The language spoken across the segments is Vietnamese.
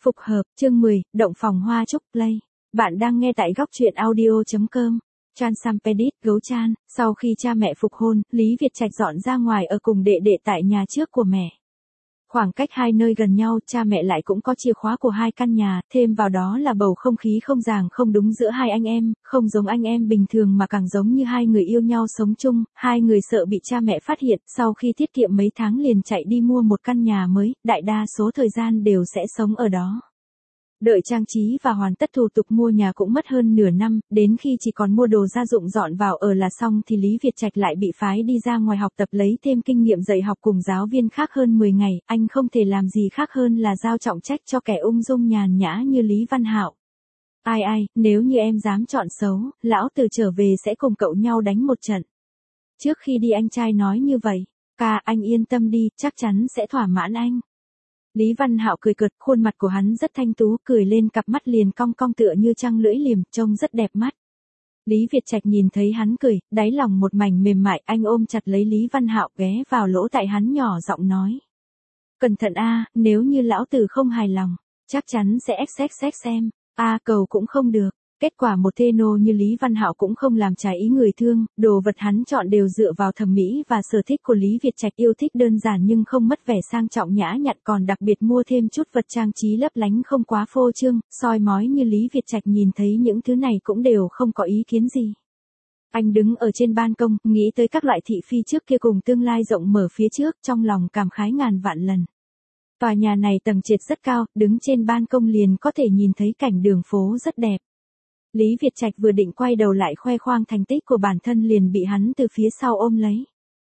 Phục hợp, chương 10, Động phòng hoa trúc play. Bạn đang nghe tại góc truyện audio.com. Chan Sampedit, Gấu Chan, sau khi cha mẹ phục hôn, Lý Việt Trạch dọn ra ngoài ở cùng đệ đệ tại nhà trước của mẹ. Khoảng cách hai nơi gần nhau, cha mẹ lại cũng có chìa khóa của hai căn nhà, thêm vào đó là bầu không khí không ràng không đúng giữa hai anh em, không giống anh em bình thường mà càng giống như hai người yêu nhau sống chung, hai người sợ bị cha mẹ phát hiện, sau khi tiết kiệm mấy tháng liền chạy đi mua một căn nhà mới, đại đa số thời gian đều sẽ sống ở đó. Đợi trang trí và hoàn tất thủ tục mua nhà cũng mất hơn nửa năm, đến khi chỉ còn mua đồ gia dụng dọn vào ở là xong thì Lý Việt Trạch lại bị phái đi ra ngoài học tập lấy thêm kinh nghiệm dạy học cùng giáo viên khác hơn 10 ngày, anh không thể làm gì khác hơn là giao trọng trách cho kẻ ung dung nhàn nhã như Lý Văn Hạo. Ai, nếu như em dám chọn xấu, lão tử trở về sẽ cùng cậu nhau đánh một trận. Trước khi đi anh trai nói như vậy, ca anh yên tâm đi, chắc chắn sẽ thỏa mãn anh. Lý Văn Hạo cười cợt, khuôn mặt của hắn rất thanh tú, cười lên cặp mắt liền cong cong tựa như trăng lưỡi liềm, trông rất đẹp mắt. Lý Việt Trạch nhìn thấy hắn cười, đáy lòng một mảnh mềm mại, anh ôm chặt lấy Lý Văn Hạo ghé vào lỗ tai hắn nhỏ giọng nói. Cẩn thận a, nếu như lão tử không hài lòng, chắc chắn sẽ xx xem, cầu cũng không được. Kết quả một thê nô như Lý Văn Hạo cũng không làm trái ý người thương, đồ vật hắn chọn đều dựa vào thẩm mỹ và sở thích của Lý Việt Trạch, yêu thích đơn giản nhưng không mất vẻ sang trọng nhã nhặn, còn đặc biệt mua thêm chút vật trang trí lấp lánh không quá phô trương, soi mói như Lý Việt Trạch nhìn thấy những thứ này cũng đều không có ý kiến gì. Anh đứng ở trên ban công, nghĩ tới các loại thị phi trước kia cùng tương lai rộng mở phía trước, trong lòng cảm khái ngàn vạn lần. Tòa nhà này tầng trệt rất cao, đứng trên ban công liền có thể nhìn thấy cảnh đường phố rất đẹp. Lý Việt Trạch vừa định quay đầu lại khoe khoang thành tích của bản thân liền bị hắn từ phía sau ôm lấy.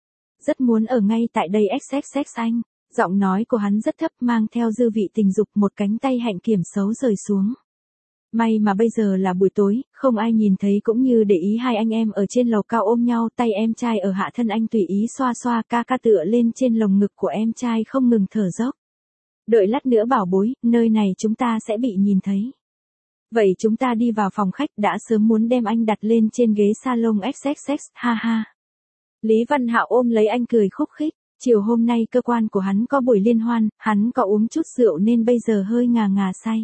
Rất muốn ở ngay tại đây xxx anh, giọng nói của hắn rất thấp mang theo dư vị tình dục, một cánh tay hạnh kiểm xấu rời xuống. May mà bây giờ là buổi tối, không ai nhìn thấy cũng như để ý hai anh em ở trên lầu cao ôm nhau, tay em trai ở hạ thân anh tùy ý xoa xoa, ca tựa lên trên lồng ngực của em trai không ngừng thở dốc. Đợi lát nữa bảo bối, nơi này chúng ta sẽ bị nhìn thấy. Vậy chúng ta đi vào phòng khách, đã sớm muốn đem anh đặt lên trên ghế salon xxx, ha ha. Lý Văn Hạo ôm lấy anh cười khúc khích, chiều hôm nay cơ quan của hắn có buổi liên hoan, hắn có uống chút rượu nên bây giờ hơi ngà say.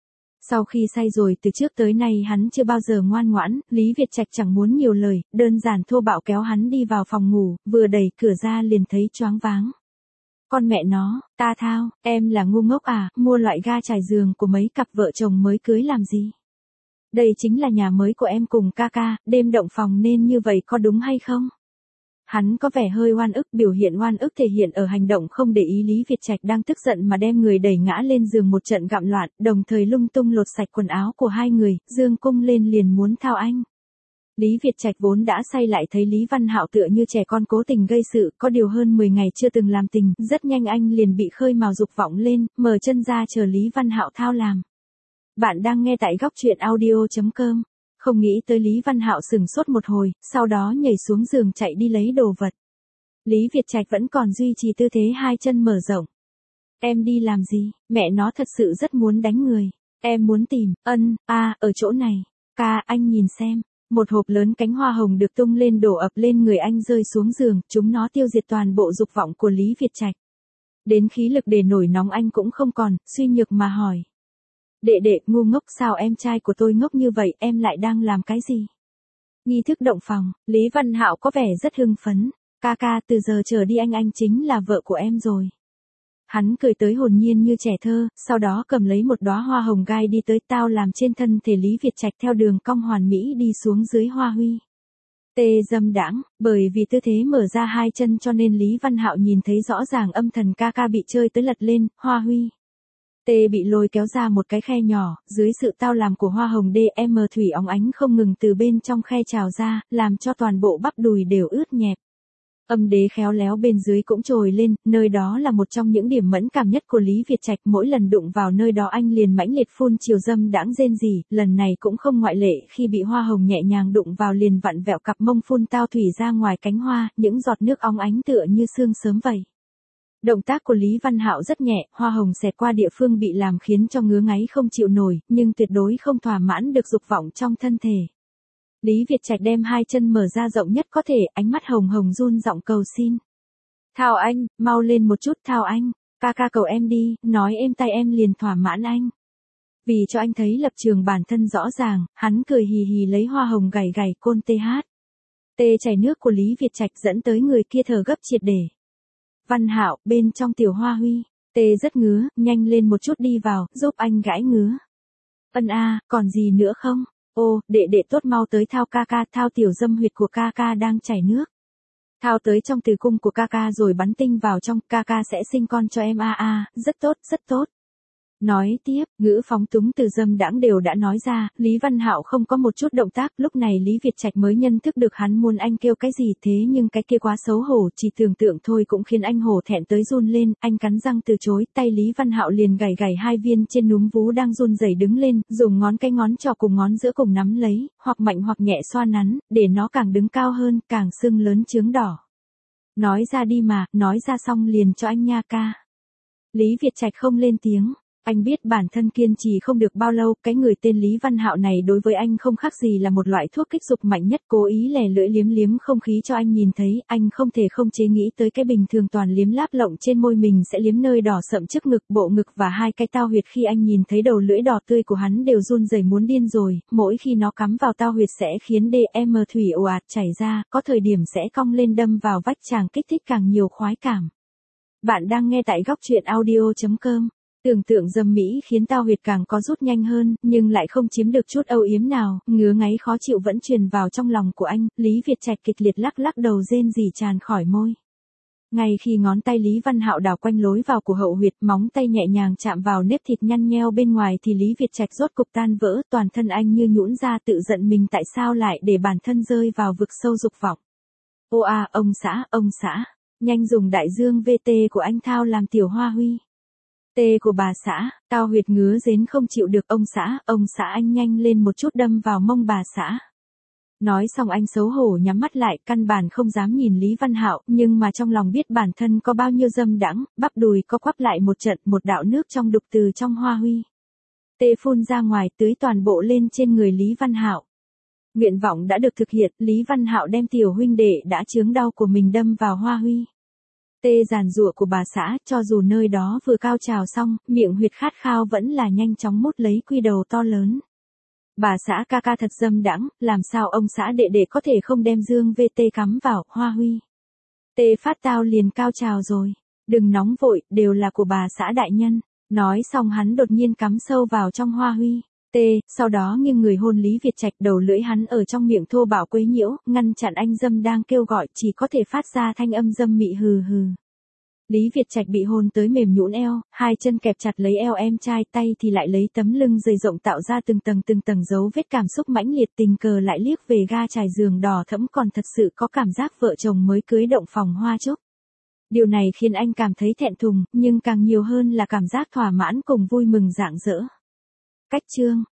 Sau khi say rồi từ trước tới nay hắn chưa bao giờ ngoan ngoãn, Lý Việt Trạch chẳng muốn nhiều lời, đơn giản thô bạo kéo hắn đi vào phòng ngủ, vừa đẩy cửa ra liền thấy choáng váng. Con mẹ nó, ta thao, em là ngu ngốc à, mua loại ga trải giường của mấy cặp vợ chồng mới cưới làm gì? Đây chính là nhà mới của em cùng ca, đêm động phòng nên như vậy có đúng hay không? Hắn có vẻ hơi oan ức, biểu hiện oan ức thể hiện ở hành động không để ý Lý Việt Trạch đang tức giận mà đem người đẩy ngã lên giường một trận gặm loạn, đồng thời lung tung lột sạch quần áo của hai người, dương cung lên liền muốn thao anh. Lý Việt Trạch vốn đã say lại thấy Lý Văn Hạo tựa như trẻ con cố tình gây sự, có điều hơn 10 ngày chưa từng làm tình, rất nhanh anh liền bị khơi mào dục vọng lên, mở chân ra chờ Lý Văn Hạo thao làm. Bạn đang nghe tại góc truyện audio.com. Không nghĩ tới Lý Văn Hạo sừng sốt một hồi, sau đó nhảy xuống giường chạy đi lấy đồ vật. Lý Việt Trạch vẫn còn duy trì tư thế hai chân mở rộng. Em đi làm gì, mẹ nó thật sự rất muốn đánh người. Em muốn tìm, ở chỗ này. Ca, anh nhìn xem. Một hộp lớn cánh hoa hồng được tung lên đổ ập lên người anh rơi xuống giường, chúng nó tiêu diệt toàn bộ dục vọng của Lý Việt Trạch. Đến khí lực để nổi nóng anh cũng không còn, suy nhược mà hỏi. Đệ, ngu ngốc, sao em trai của tôi ngốc như vậy, em lại đang làm cái gì? Nghi thức động phòng, Lý Văn Hạo có vẻ rất hưng phấn. Ca, từ giờ trở đi anh chính là vợ của em rồi. Hắn cười tới hồn nhiên như trẻ thơ, sau đó cầm lấy một đóa hoa hồng gai đi tới, tao làm trên thân thể Lý Việt Trạch theo đường cong hoàn mỹ đi xuống dưới hoa huy. Tê dâm đãng, bởi vì tư thế mở ra hai chân cho nên Lý Văn Hạo nhìn thấy rõ ràng âm thần ca bị chơi tới lật lên, hoa huy. Tê bị lôi kéo ra một cái khe nhỏ, dưới sự tao làm của hoa hồng DM thủy óng ánh không ngừng từ bên trong khe trào ra, làm cho toàn bộ bắp đùi đều ướt nhẹp. Âm đế khéo léo bên dưới cũng trồi lên, nơi đó là một trong những điểm mẫn cảm nhất của Lý Việt Trạch, mỗi lần đụng vào nơi đó anh liền mãnh liệt phun chiều dâm đãng rên rỉ, lần này cũng không ngoại lệ, khi bị hoa hồng nhẹ nhàng đụng vào liền vặn vẹo cặp mông phun tao thủy ra ngoài cánh hoa, những giọt nước óng ánh tựa như sương sớm vậy. Động tác của Lý Văn Hạo rất nhẹ, hoa hồng xẹt qua địa phương bị làm khiến cho ngứa ngáy không chịu nổi, nhưng tuyệt đối không thỏa mãn được dục vọng trong thân thể. Lý Việt Trạch đem hai chân mở ra rộng nhất có thể, ánh mắt hồng hồng run giọng cầu xin. Thao anh, mau lên một chút thao anh, ca cầu em đi, nói êm tai em liền thỏa mãn anh. Vì cho anh thấy lập trường bản thân rõ ràng, hắn cười hì hì lấy hoa hồng gảy gảy côn TH. Tê chảy nước của Lý Việt Trạch dẫn tới người kia thở gấp triệt để. Văn Hạo, bên trong Tiểu Hoa Huy, Tê rất ngứa, nhanh lên một chút đi vào, giúp anh gãi ngứa. Ân a, còn gì nữa không? Ô, đệ đệ tốt mau tới thao ca ca, thao tiểu dâm huyệt của ca ca đang chảy nước. Thao tới trong tử cung của ca ca rồi bắn tinh vào trong, ca ca sẽ sinh con cho em a, rất tốt, rất tốt. Nói tiếp, ngữ phóng túng từ dâm đãng đều đã nói ra, Lý Văn Hạo không có một chút động tác, lúc này Lý Việt Trạch mới nhận thức được hắn muốn anh kêu cái gì thế nhưng cái kia quá xấu hổ, chỉ tưởng tượng thôi cũng khiến anh hổ thẹn tới run lên, anh cắn răng từ chối, tay Lý Văn Hạo liền gảy gảy hai viên trên núm vú đang run rẩy đứng lên, dùng ngón cái ngón trỏ cùng ngón giữa cùng nắm lấy, hoặc mạnh hoặc nhẹ xoa nắn, để nó càng đứng cao hơn, càng sưng lớn chướng đỏ. Nói ra đi mà, nói ra xong liền cho anh nha ca. Lý Việt Trạch không lên tiếng. Anh biết bản thân kiên trì không được bao lâu, cái người tên Lý Văn Hạo này đối với anh không khác gì là một loại thuốc kích dục mạnh nhất, cố ý lè lưỡi liếm liếm không khí cho anh nhìn thấy, anh không thể không chế nghĩ tới cái bình thường toàn liếm láp lộng trên môi mình sẽ liếm nơi đỏ sậm trước ngực, bộ ngực và hai cái tao huyệt, khi anh nhìn thấy đầu lưỡi đỏ tươi của hắn đều run rẩy muốn điên rồi, mỗi khi nó cắm vào tao huyệt sẽ khiến DM thủy ồ ạt chảy ra, có thời điểm sẽ cong lên đâm vào vách tràng kích thích càng nhiều khoái cảm. Bạn đang nghe tại góc truyện audio.com. Tưởng tượng dâm mỹ khiến tao huyệt càng có rút nhanh hơn, nhưng lại không chiếm được chút âu yếm nào, ngứa ngáy khó chịu vẫn truyền vào trong lòng của anh, Lý Việt Trạch kịch liệt lắc lắc đầu rên rỉ tràn khỏi môi. Ngay khi ngón tay Lý Văn Hạo đảo quanh lối vào của hậu huyệt, móng tay nhẹ nhàng chạm vào nếp thịt nhăn nheo bên ngoài thì Lý Việt Trạch rốt cục tan vỡ, toàn thân anh như nhũn ra tự giận mình tại sao lại để bản thân rơi vào vực sâu dục vọng. Ô à, ông xã, nhanh dùng đại dương VT của anh thao làm Tiểu Hoa Huy. Tê của bà xã, tao huyệt ngứa rến không chịu được ông xã anh nhanh lên một chút đâm vào mông bà xã. Nói xong anh xấu hổ nhắm mắt lại, căn bản không dám nhìn Lý Văn Hạo, nhưng mà trong lòng biết bản thân có bao nhiêu dâm đãng, bắp đùi co quắp lại một trận, một đạo nước trong đục từ trong Hoa Huy. Tê phun ra ngoài tưới toàn bộ lên trên người Lý Văn Hạo. Nguyện vọng đã được thực hiện, Lý Văn Hạo đem tiểu huynh đệ đã chướng đau của mình đâm vào Hoa Huy. Tê giàn giụa của bà xã, cho dù nơi đó vừa cao trào xong, miệng huyệt khát khao vẫn là nhanh chóng mút lấy quy đầu to lớn. Bà xã ca ca thật dâm đãng, làm sao ông xã đệ đệ có thể không đem dương VT cắm vào, Hoa Huy. Tê phát tao liền cao trào rồi. Đừng nóng vội, đều là của bà xã đại nhân. Nói xong hắn đột nhiên cắm sâu vào trong Hoa Huy. Tê, sau đó nghiêng người hôn Lý Việt Trạch, đầu lưỡi hắn ở trong miệng thô bạo quấy nhiễu, ngăn chặn anh dâm đang kêu gọi, chỉ có thể phát ra thanh âm dâm mị hừ hừ. Lý Việt Trạch bị hôn tới mềm nhũn eo, hai chân kẹp chặt lấy eo em trai, tay thì lại lấy tấm lưng dày rộng tạo ra từng tầng dấu vết cảm xúc mãnh liệt, tình cờ lại liếc về ga trải giường đỏ thẫm, còn thật sự có cảm giác vợ chồng mới cưới động phòng hoa chốc. Điều này khiến anh cảm thấy thẹn thùng, nhưng càng nhiều hơn là cảm giác thỏa mãn cùng vui mừng rạng rỡ. Cách chương